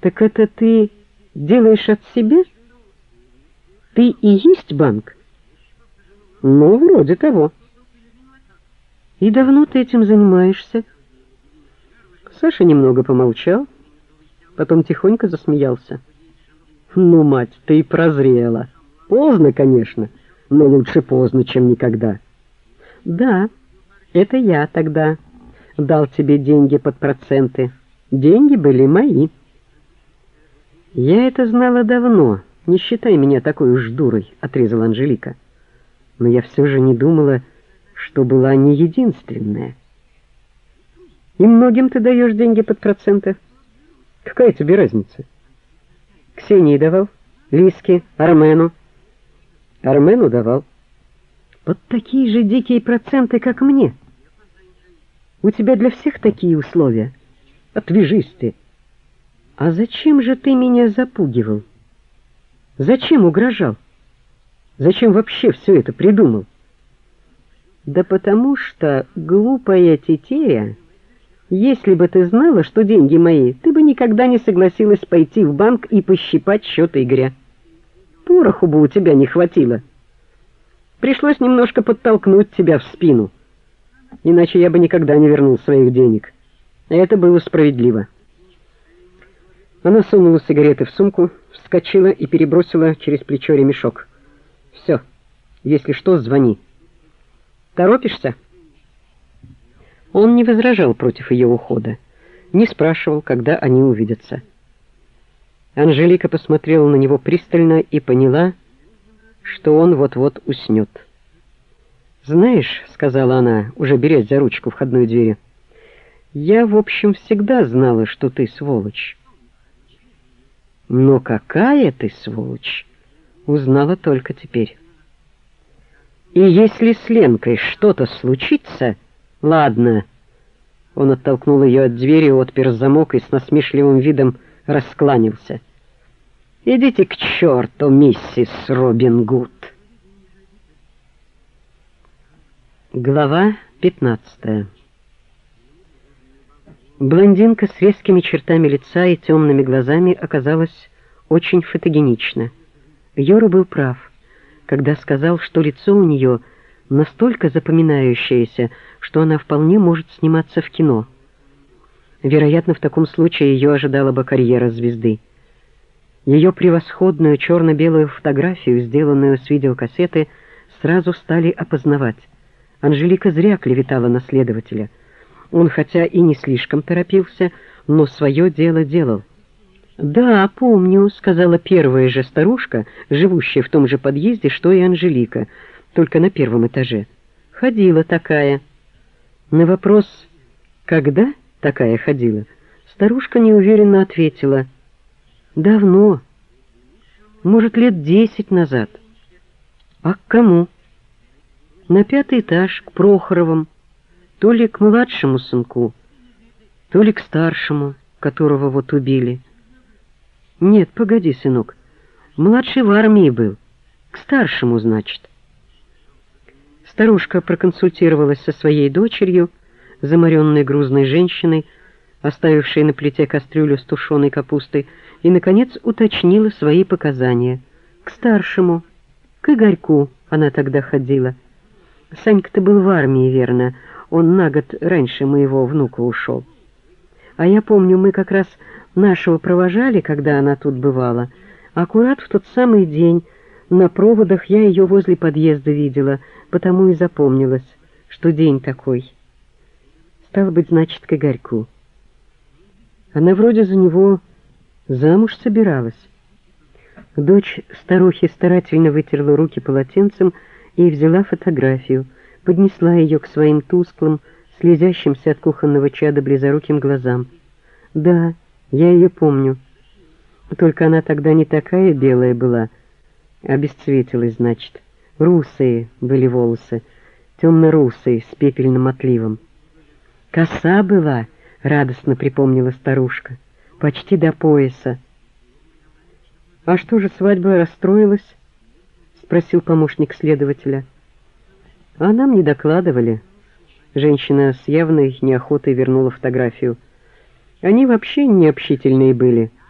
Так это ты делаешь от себя? Ты и есть банк? Ну, вроде того. И давно ты этим занимаешься? Саша немного помолчал, потом тихонько засмеялся. Ну, мать, ты и прозрела. Поздно, конечно, но лучше поздно, чем никогда. Да, это я тогда дал тебе деньги под проценты. Деньги были мои. Я это знала давно. Не считай меня такой уж дурой, отрезала Анжелика. Но я все же не думала, что была не единственная. И многим ты даешь деньги под проценты? Какая тебе разница? Ксении давал, Лиске, Армену. Армену давал. Вот такие же дикие проценты, как мне. У тебя для всех такие условия. Отвяжись ты. А зачем же ты меня запугивал? Зачем угрожал? Зачем вообще все это придумал? Да потому что, глупая тетея, если бы ты знала, что деньги мои, ты бы никогда не согласилась пойти в банк и пощипать счет Игоря. Пороху бы у тебя не хватило. Пришлось немножко подтолкнуть тебя в спину. Иначе я бы никогда не вернул своих денег. Это было справедливо. Она сунула сигареты в сумку, вскочила и перебросила через плечо ремешок. Все, если что, звони. Торопишься? Он не возражал против ее ухода, не спрашивал, когда они увидятся. Анжелика посмотрела на него пристально и поняла, что он вот-вот уснет. «Знаешь, — сказала она, уже берясь за ручку входной двери, — я, в общем, всегда знала, что ты сволочь. Но какая ты сволочь, узнала только теперь. И если с Ленкой что-то случится, ладно». Он оттолкнул ее от двери, отпер замок и с насмешливым видом раскланялся. «Идите к черту, миссис Робин Гуд!» Глава 15. Блондинка с резкими чертами лица и темными глазами оказалась очень фотогенична. Йора был прав, когда сказал, что лицо у нее настолько запоминающееся, что она вполне может сниматься в кино. Вероятно, в таком случае ее ожидала бы карьера звезды. Ее превосходную черно-белую фотографию, сделанную с видеокассеты, сразу стали опознавать. Анжелика зря клеветала на следователя. Он, хотя и не слишком торопился, но свое дело делал. «Да, помню», — сказала первая же старушка, живущая в том же подъезде, что и Анжелика, только на первом этаже. «Ходила такая». На вопрос «когда такая ходила?» старушка неуверенно ответила: «Давно, может, лет 10 назад». «А к кому?» «На 5-й этаж, к Прохоровым, то ли к младшему сынку, то ли к старшему, которого вот убили». «Нет, погоди, сынок, младший в армии был, к старшему, значит». Старушка проконсультировалась со своей дочерью, заморенной грузной женщиной, оставившей на плите кастрюлю с тушеной капустой, и, наконец, уточнила свои показания. К старшему, к Игорьку она тогда ходила. Санька-то был в армии, верно, он на год раньше моего внука ушел. А я помню, мы как раз нашего провожали, когда она тут бывала. Аккурат в тот самый день на проводах я ее возле подъезда видела, потому и запомнилось, что день такой. Стало быть, значит, к Игорьку. Она вроде за него замуж собиралась. Дочь старухи старательно вытерла руки полотенцем и взяла фотографию, поднесла ее к своим тусклым, слезящимся от кухонного чада близоруким глазам. «Да, я ее помню. Только она тогда не такая белая была, обесцветилась, значит. Русые были волосы, темно-русые, с пепельным отливом. Коса была», — радостно припомнила старушка, — «почти до пояса». «А что же, свадьба расстроилась?» — спросил помощник следователя. «А нам не докладывали». Женщина с явной неохотой вернула фотографию. «Они вообще необщительные были.